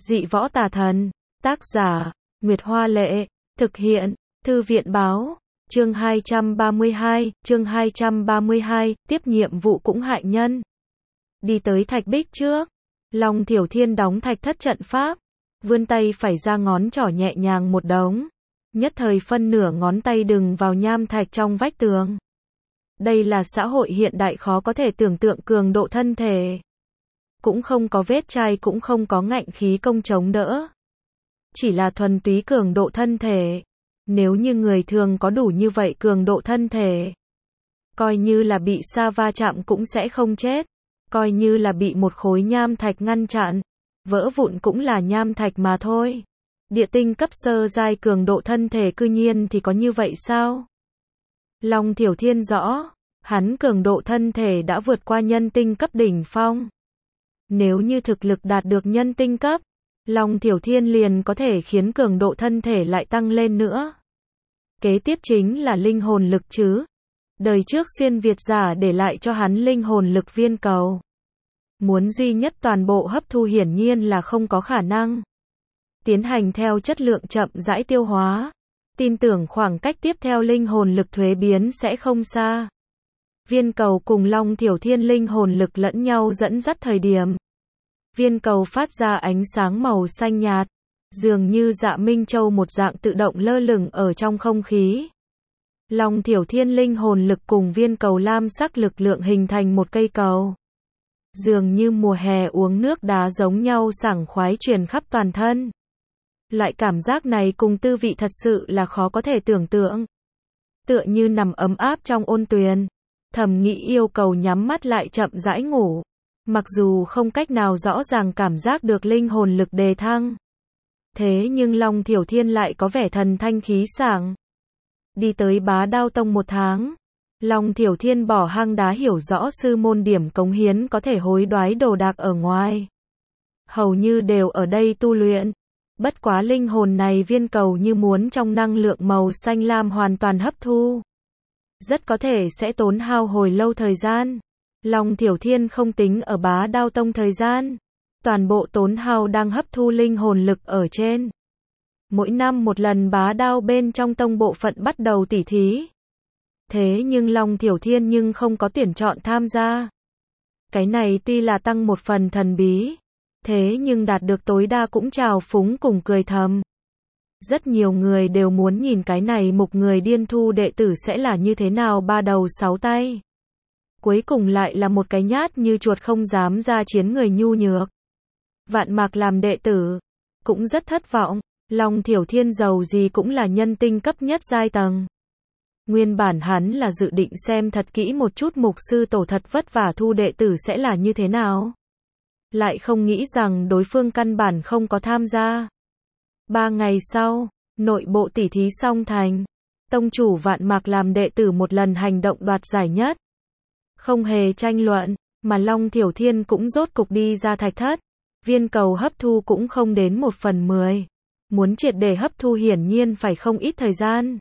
Dị võ tà thần. Tác giả, Nguyệt Hoa Lệ. Thực hiện, Thư viện Báo. Chương 232, tiếp nhiệm vụ cũng hại nhân. Đi tới thạch bích trước. Long Thiểu Thiên đóng thạch thất trận pháp. Vươn tay phải ra ngón trỏ nhẹ nhàng một đống. Nhất thời phân nửa ngón tay đừng vào nham thạch trong vách tường. Đây là xã hội hiện đại khó có thể tưởng tượng cường độ thân thể. Cũng không có vết chai, cũng không có ngạnh khí công chống đỡ. Chỉ là thuần túy cường độ thân thể. Nếu như người thường có đủ như vậy cường độ thân thể, coi như là bị sa va chạm cũng sẽ không chết. Coi như là bị một khối nham thạch ngăn chặn, vỡ vụn cũng là nham thạch mà thôi. Địa tinh cấp sơ giai cường độ thân thể cư nhiên thì có như vậy sao? Long Thiểu Thiên rõ, hắn cường độ thân thể đã vượt qua nhân tinh cấp đỉnh phong. Nếu như thực lực đạt được nhân tinh cấp, Long Thiểu Thiên liền có thể khiến cường độ thân thể lại tăng lên nữa. Kế tiếp chính là linh hồn lực chứ. Đời trước xuyên Việt giả để lại cho hắn linh hồn lực viên cầu. Muốn duy nhất toàn bộ hấp thu hiển nhiên là không có khả năng. Tiến hành theo chất lượng chậm rãi tiêu hóa. Tin tưởng khoảng cách tiếp theo linh hồn lực thuế biến sẽ không xa. Viên cầu cùng Long Thiểu Thiên linh hồn lực lẫn nhau dẫn dắt thời điểm. Viên cầu phát ra ánh sáng màu xanh nhạt, dường như Dạ Minh Châu một dạng tự động lơ lửng ở trong không khí. Long Thiểu Thiên linh hồn lực cùng viên cầu lam sắc lực lượng hình thành một cây cầu. Dường như mùa hè uống nước đá giống nhau sảng khoái truyền khắp toàn thân. Loại cảm giác này cùng tư vị thật sự là khó có thể tưởng tượng. Tựa như nằm ấm áp trong ôn tuyền. Thầm nghĩ yêu cầu nhắm mắt lại chậm rãi ngủ. Mặc dù không cách nào rõ ràng cảm giác được linh hồn lực đề thăng. Thế nhưng Long Thiểu Thiên lại có vẻ thần thanh khí sảng. Đi tới Bá Đao Tông 1 tháng. Long Thiểu Thiên bỏ hang đá hiểu rõ sư môn điểm cống hiến có thể hối đoái đồ đạc ở ngoài. Hầu như đều ở đây tu luyện. Bất quá linh hồn này viên cầu như muốn trong năng lượng màu xanh lam hoàn toàn hấp thu. Rất có thể sẽ tốn hao hồi lâu thời gian. Long Thiểu Thiên không tính ở Bá Đao Tông thời gian. Toàn bộ tốn hao đang hấp thu linh hồn lực ở trên. Mỗi năm một lần Bá Đao bên trong tông bộ phận bắt đầu tỉ thí. Thế nhưng Long Thiểu Thiên nhưng không có tuyển chọn tham gia. Cái này tuy là tăng một phần thần bí. Thế nhưng đạt được tối đa cũng trào phúng cùng cười thầm. Rất nhiều người đều muốn nhìn cái này một người điên thu đệ tử sẽ là như thế nào, 3 đầu 6 tay. Cuối cùng lại là một cái nhát như chuột không dám ra chiến người nhu nhược. Vạn Mạc làm đệ tử, cũng rất thất vọng. Long Thiểu Thiên giàu gì cũng là nhân tinh cấp nhất giai tầng. Nguyên bản hắn là dự định xem thật kỹ một chút mục sư tổ thật vất vả thu đệ tử sẽ là như thế nào. Lại không nghĩ rằng đối phương căn bản không có tham gia. 3 ngày sau, nội bộ tỉ thí xong thành. Tông chủ Vạn Mạc làm đệ tử một lần hành động đoạt giải nhất. Không hề tranh luận, mà Long Thiểu Thiên cũng rốt cục đi ra thạch thất. Viên cầu hấp thu cũng không đến 1/10. Muốn triệt để hấp thu hiển nhiên phải không ít thời gian.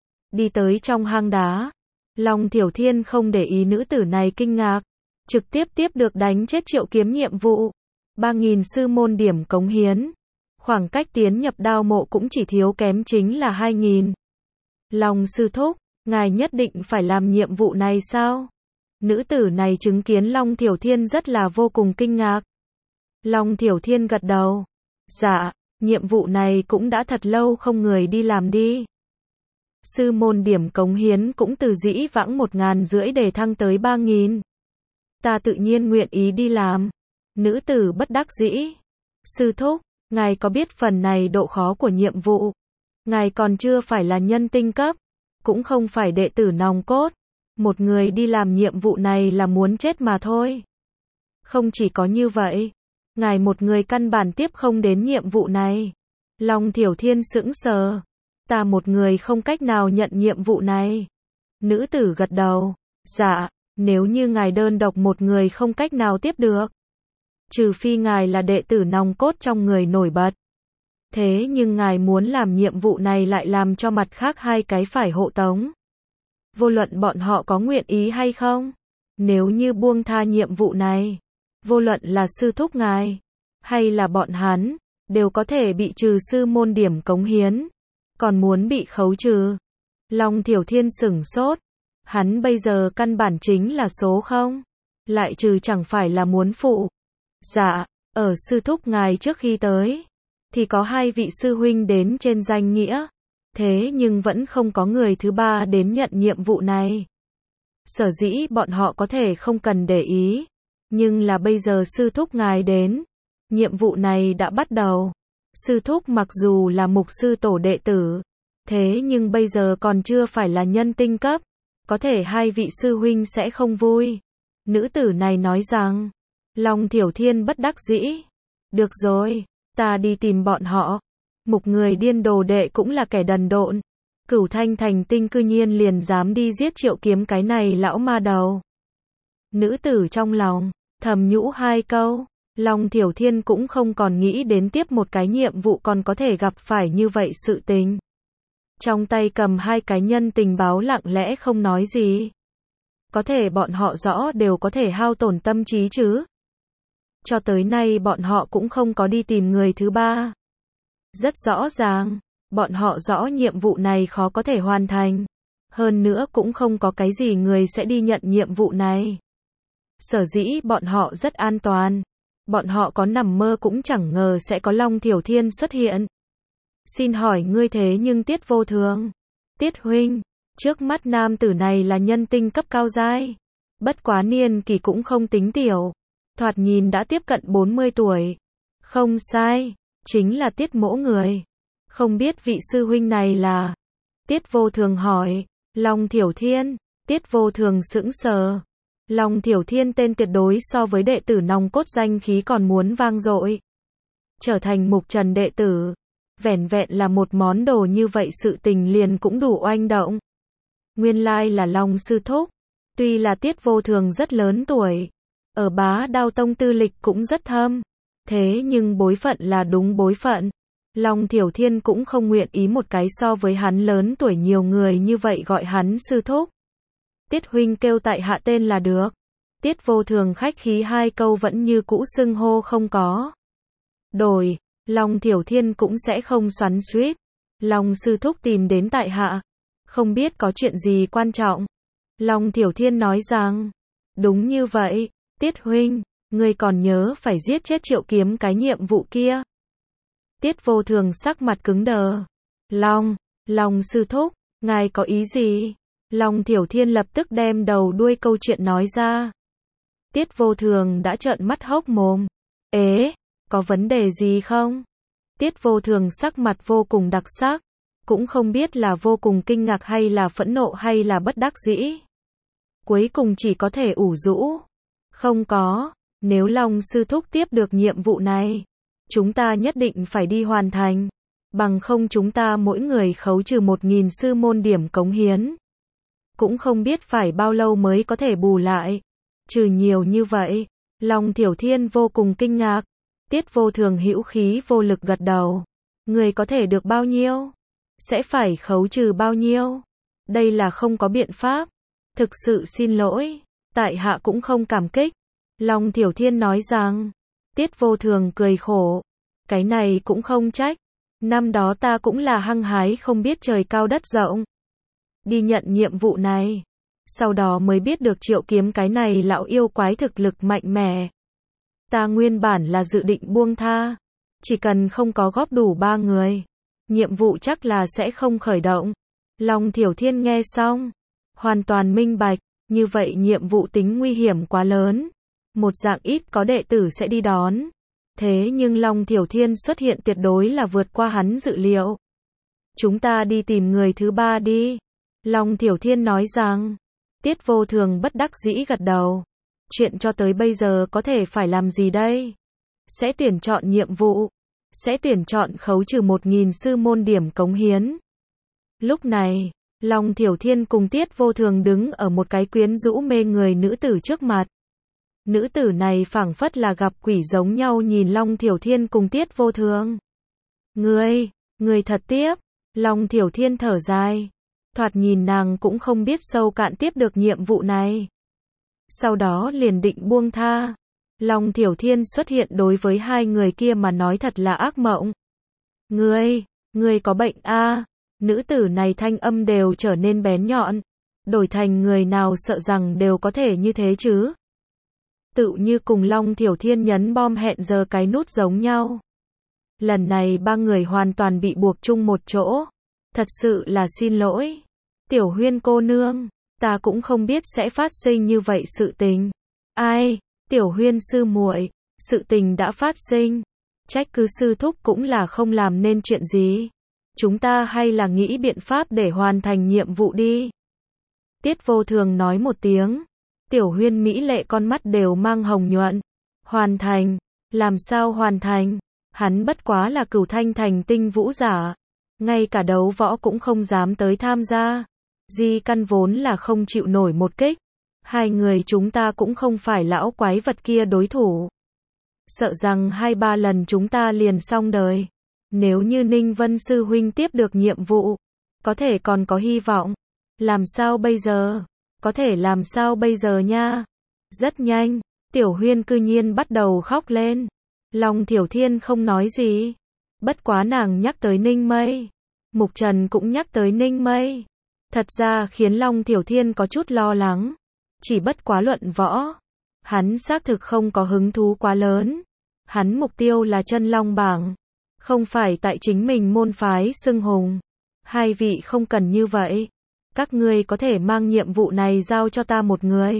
Đi tới trong hang đá. Long Thiểu Thiên không để ý nữ tử này kinh ngạc. Trực tiếp tiếp được đánh chết Triệu Kiếm nhiệm vụ. 3.000 sư môn điểm cống hiến. Khoảng cách tiến nhập đao mộ cũng chỉ thiếu kém chính là 2.000. Long sư thúc, ngài nhất định phải làm nhiệm vụ này sao? Nữ tử này chứng kiến Long Thiểu Thiên rất là vô cùng kinh ngạc. Long Thiểu Thiên gật đầu. Dạ, nhiệm vụ này cũng đã thật lâu không người đi làm đi. Sư môn điểm cống hiến cũng từ dĩ vãng 1.500 để thăng tới 3.000. Ta tự nhiên nguyện ý đi làm. Nữ tử bất đắc dĩ. Sư thúc, ngài có biết phần này độ khó của nhiệm vụ? Ngài còn chưa phải là nhân tinh cấp, cũng không phải đệ tử nòng cốt. Một người đi làm nhiệm vụ này là muốn chết mà thôi. Không chỉ có như vậy, ngài một người căn bản tiếp không đến nhiệm vụ này. Long Thiểu Thiên sững sờ. Ta một người không cách nào nhận nhiệm vụ này. Nữ tử gật đầu. Dạ, nếu như ngài đơn độc một người không cách nào tiếp được. Trừ phi ngài là đệ tử nòng cốt trong người nổi bật. Thế nhưng ngài muốn làm nhiệm vụ này lại làm cho mặt khác 2 cái phải hộ tống. Vô luận bọn họ có nguyện ý hay không. Nếu như buông tha nhiệm vụ này, vô luận là sư thúc ngài, hay là bọn hắn, đều có thể bị trừ sư môn điểm cống hiến, còn muốn bị khấu trừ. Long Thiểu Thiên sửng sốt, hắn bây giờ căn bản chính là số không, lại trừ chẳng phải là muốn phụ. Dạ, ở sư thúc ngài trước khi tới, thì có 2 vị sư huynh đến trên danh nghĩa, thế nhưng vẫn không có người thứ 3 đến nhận nhiệm vụ này. Sở dĩ bọn họ có thể không cần để ý, nhưng là bây giờ sư thúc ngài đến, nhiệm vụ này đã bắt đầu. Sư thúc mặc dù là mục sư tổ đệ tử, thế nhưng bây giờ còn chưa phải là nhân tinh cấp, có thể 2 vị sư huynh sẽ không vui. Nữ tử này nói rằng, Long Thiểu Thiên bất đắc dĩ. Được rồi, ta đi tìm bọn họ. Mục người điên đồ đệ cũng là kẻ đần độn. Cửu Thanh Thành Tinh cư nhiên liền dám đi giết Triệu Kiếm cái này lão ma đầu. Nữ tử trong lòng thầm nhũ 2 câu, Long Thiểu Thiên cũng không còn nghĩ đến tiếp một cái nhiệm vụ còn có thể gặp phải như vậy sự tình. Trong tay cầm 2 cái nhân tình báo lặng lẽ không nói gì. Có thể bọn họ rõ đều có thể hao tổn tâm trí chứ. Cho tới nay bọn họ cũng không có đi tìm người thứ 3. Rất rõ ràng, bọn họ rõ nhiệm vụ này khó có thể hoàn thành. Hơn nữa cũng không có cái gì người sẽ đi nhận nhiệm vụ này. Sở dĩ bọn họ rất an toàn. Bọn họ có nằm mơ cũng chẳng ngờ sẽ có Long Thiểu Thiên xuất hiện. Xin hỏi ngươi thế nhưng Tiết Vô Thường. Tiết huynh, trước mắt nam tử này là nhân tinh cấp cao giai. Bất quá niên kỳ cũng không tính tiểu. Thoạt nhìn đã tiếp cận 40 tuổi. Không sai, chính là Tiết mỗ người. Không biết vị sư huynh này là. Tiết Vô Thường hỏi. Long Thiểu Thiên. Tiết Vô Thường sững sờ. Long Thiểu Thiên tên tuyệt đối so với đệ tử nòng cốt danh khí còn muốn vang dội. Trở thành mục trần đệ tử, vẻn vẹn là một món đồ như vậy sự tình liền cũng đủ oanh động. Nguyên lai là Long sư thúc, tuy là Tiết Vô Thường rất lớn tuổi, ở Bá Đao Tông tư lịch cũng rất thâm, thế nhưng bối phận là đúng bối phận. Long Thiểu Thiên cũng không nguyện ý một cái so với hắn lớn tuổi nhiều người như vậy gọi hắn sư thúc. Tiết huynh kêu tại hạ tên là được. Tiết Vô Thường khách khí 2 câu vẫn như cũ xưng hô không có đổi. Long Thiểu Thiên cũng sẽ không xoắn xuýt. Long sư thúc tìm đến tại hạ, không biết có chuyện gì quan trọng. Long Thiểu Thiên nói rằng, đúng như vậy, Tiết huynh, ngươi còn nhớ phải giết chết Triệu Kiếm cái nhiệm vụ kia. Tiết Vô Thường sắc mặt cứng đờ. Long sư thúc, ngài có ý gì? Long Thiểu Thiên lập tức đem đầu đuôi câu chuyện nói ra. Tiết Vô Thường đã trợn mắt hốc mồm. Ế, có vấn đề gì không? Tiết Vô Thường sắc mặt vô cùng đặc sắc, cũng không biết là vô cùng kinh ngạc hay là phẫn nộ hay là bất đắc dĩ. Cuối cùng chỉ có thể ủ rũ. Không có, nếu Long sư thúc tiếp được nhiệm vụ này, chúng ta nhất định phải đi hoàn thành, bằng không chúng ta mỗi người khấu trừ 1000 sư môn điểm cống hiến. Cũng không biết phải bao lâu mới có thể bù lại. Trừ nhiều như vậy, Long Thiểu Thiên vô cùng kinh ngạc. Tiết Vô Thường hữu khí vô lực gật đầu. Người có thể được bao nhiêu? Sẽ phải khấu trừ bao nhiêu? Đây là không có biện pháp. Thực sự xin lỗi, tại hạ cũng không cảm kích. Long Thiểu Thiên nói rằng. Tiết Vô Thường cười khổ. Cái này cũng không trách. Năm đó ta cũng là hăng hái không biết trời cao đất rộng. Đi nhận nhiệm vụ này. Sau đó mới biết được Triệu Kiếm cái này lão yêu quái thực lực mạnh mẽ. Ta nguyên bản là dự định buông tha. Chỉ cần không có góp đủ 3 người. Nhiệm vụ chắc là sẽ không khởi động. Long Thiểu Thiên nghe xong. Hoàn toàn minh bạch. Như vậy nhiệm vụ tính nguy hiểm quá lớn. Một dạng ít có đệ tử sẽ đi đón. Thế nhưng Long Thiểu Thiên xuất hiện tuyệt đối là vượt qua hắn dự liệu. Chúng ta đi tìm người thứ 3 đi. Long Thiểu Thiên nói rằng. Tiết Vô Thường bất đắc dĩ gật đầu. Chuyện cho tới bây giờ có thể phải làm gì đây? Sẽ tuyển chọn nhiệm vụ. Sẽ tuyển chọn khấu trừ 1000 sư môn điểm cống hiến. Lúc này, Long Thiểu Thiên cùng Tiết Vô Thường đứng ở một cái quyến rũ mê người nữ tử trước mặt. Nữ tử này phảng phất là gặp quỷ giống nhau nhìn Long Thiểu Thiên cùng Tiết Vô Thường. Người thật tiếp. Long Thiểu Thiên thở dài. Thoạt nhìn nàng cũng không biết sâu cạn tiếp được nhiệm vụ này. Sau đó liền định buông tha. Long Thiểu Thiên xuất hiện đối với hai người kia mà nói thật là ác mộng. Ngươi có bệnh a? Nữ tử này thanh âm đều trở nên bén nhọn. Đổi thành người nào sợ rằng đều có thể như thế chứ. Tự như cùng Long Thiểu Thiên nhấn bom hẹn giờ cái nút giống nhau. Lần này ba người hoàn toàn bị buộc chung một chỗ. Thật sự là xin lỗi. Tiểu Huyên cô nương, ta cũng không biết sẽ phát sinh như vậy sự tình. Ai, Tiểu Huyên sư muội, sự tình đã phát sinh. Trách cứ sư thúc cũng là không làm nên chuyện gì. Chúng ta hay là nghĩ biện pháp để hoàn thành nhiệm vụ đi. Tiết Vô Thường nói một tiếng. Tiểu Huyên mỹ lệ con mắt đều mang hồng nhuận. Hoàn thành? Làm sao hoàn thành? Hắn bất quá là Cửu Thanh thành tinh vũ giả. Ngay cả đấu võ cũng không dám tới tham gia. Di căn vốn là không chịu nổi một kích. Hai người chúng ta cũng không phải lão quái vật kia đối thủ. Sợ rằng 2-3 lần chúng ta liền xong đời. Nếu như Ninh Vân sư huynh tiếp được nhiệm vụ, có thể còn có hy vọng. Làm sao bây giờ? Có thể làm sao bây giờ nha? Rất nhanh, Tiểu Huyên cư nhiên bắt đầu khóc lên. Long Thiểu Thiên không nói gì. Bất quá nàng nhắc tới Ninh Mây. Mục Trần cũng nhắc tới Ninh Mây. Thật ra khiến Long Thiểu Thiên có chút lo lắng. Chỉ bất quá luận võ. Hắn xác thực không có hứng thú quá lớn. Hắn mục tiêu là chân long bảng. Không phải tại chính mình môn phái xưng hùng. Hai vị không cần như vậy. Các ngươi có thể mang nhiệm vụ này giao cho ta một người.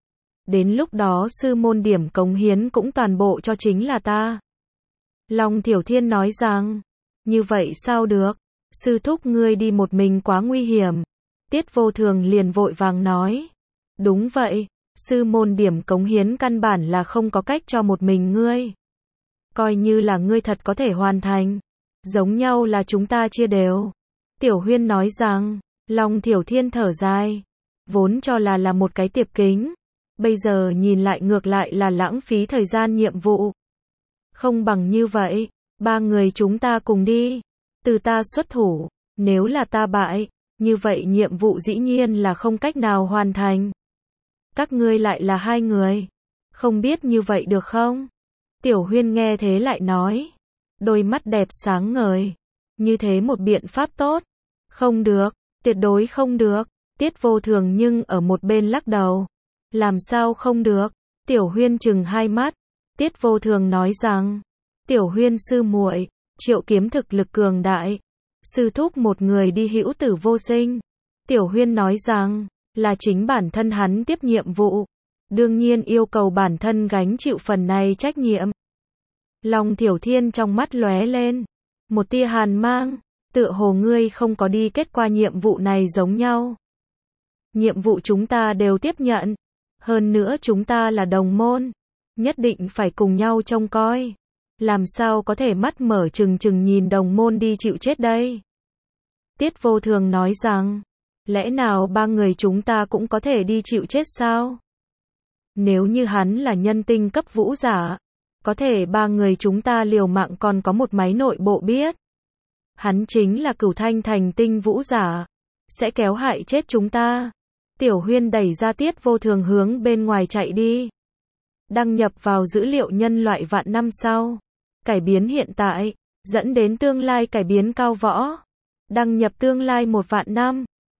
Đến lúc đó sư môn điểm cống hiến cũng toàn bộ cho chính là ta. Long Thiểu Thiên nói rằng, như vậy sao được, sư thúc ngươi đi một mình quá nguy hiểm. Tiết Vô Thường liền vội vàng nói, đúng vậy, sư môn điểm cống hiến căn bản là không có cách cho một mình ngươi. Coi như là ngươi thật có thể hoàn thành, giống nhau là chúng ta chia đều. Tiểu Huyên nói rằng, Long Thiểu Thiên thở dài, vốn cho là một cái tiệp kính. Bây giờ nhìn lại ngược lại là lãng phí thời gian nhiệm vụ. Không bằng như vậy, ba người chúng ta cùng đi. Từ ta xuất thủ, nếu là ta bại, như vậy nhiệm vụ dĩ nhiên là không cách nào hoàn thành. Các ngươi lại là hai người. Không biết như vậy được không? Tiểu Huyên nghe thế lại nói. Đôi mắt đẹp sáng ngời. Như thế một biện pháp tốt. Không được, tuyệt đối không được. Tiết Vô Thường nhưng ở một bên lắc đầu. Làm sao không được? Tiểu Huyên chừng hai mắt. Tiết Vô Thường nói rằng, Tiểu Huyên sư muội, Triệu Kiếm thực lực cường đại, sư thúc một người đi hữu tử vô sinh. Tiểu Huyên nói rằng, là chính bản thân hắn tiếp nhiệm vụ, đương nhiên yêu cầu bản thân gánh chịu phần này trách nhiệm. Long Thiểu Thiên trong mắt lóe lên một tia hàn mang, tựa hồ ngươi không có đi kết quả nhiệm vụ này giống nhau. Nhiệm vụ chúng ta đều tiếp nhận. Hơn nữa chúng ta là đồng môn, nhất định phải cùng nhau trông coi. Làm sao có thể mắt mở trừng trừng nhìn đồng môn đi chịu chết đây? Tiết Vô Thường nói rằng, lẽ nào ba người chúng ta cũng có thể đi chịu chết sao? Nếu như hắn là nhân tinh cấp vũ giả, có thể ba người chúng ta liều mạng còn có một máy nội bộ biết. Hắn chính là Cửu Thanh thành tinh vũ giả, sẽ kéo hại chết chúng ta. Tiểu Huyên đẩy ra Tiết Vô Thường hướng bên ngoài chạy đi. Đăng nhập vào dữ liệu nhân loại vạn năm sau. Cải biến hiện tại, dẫn đến tương lai cải biến cao võ. Đăng nhập tương lai 1 vạn năm.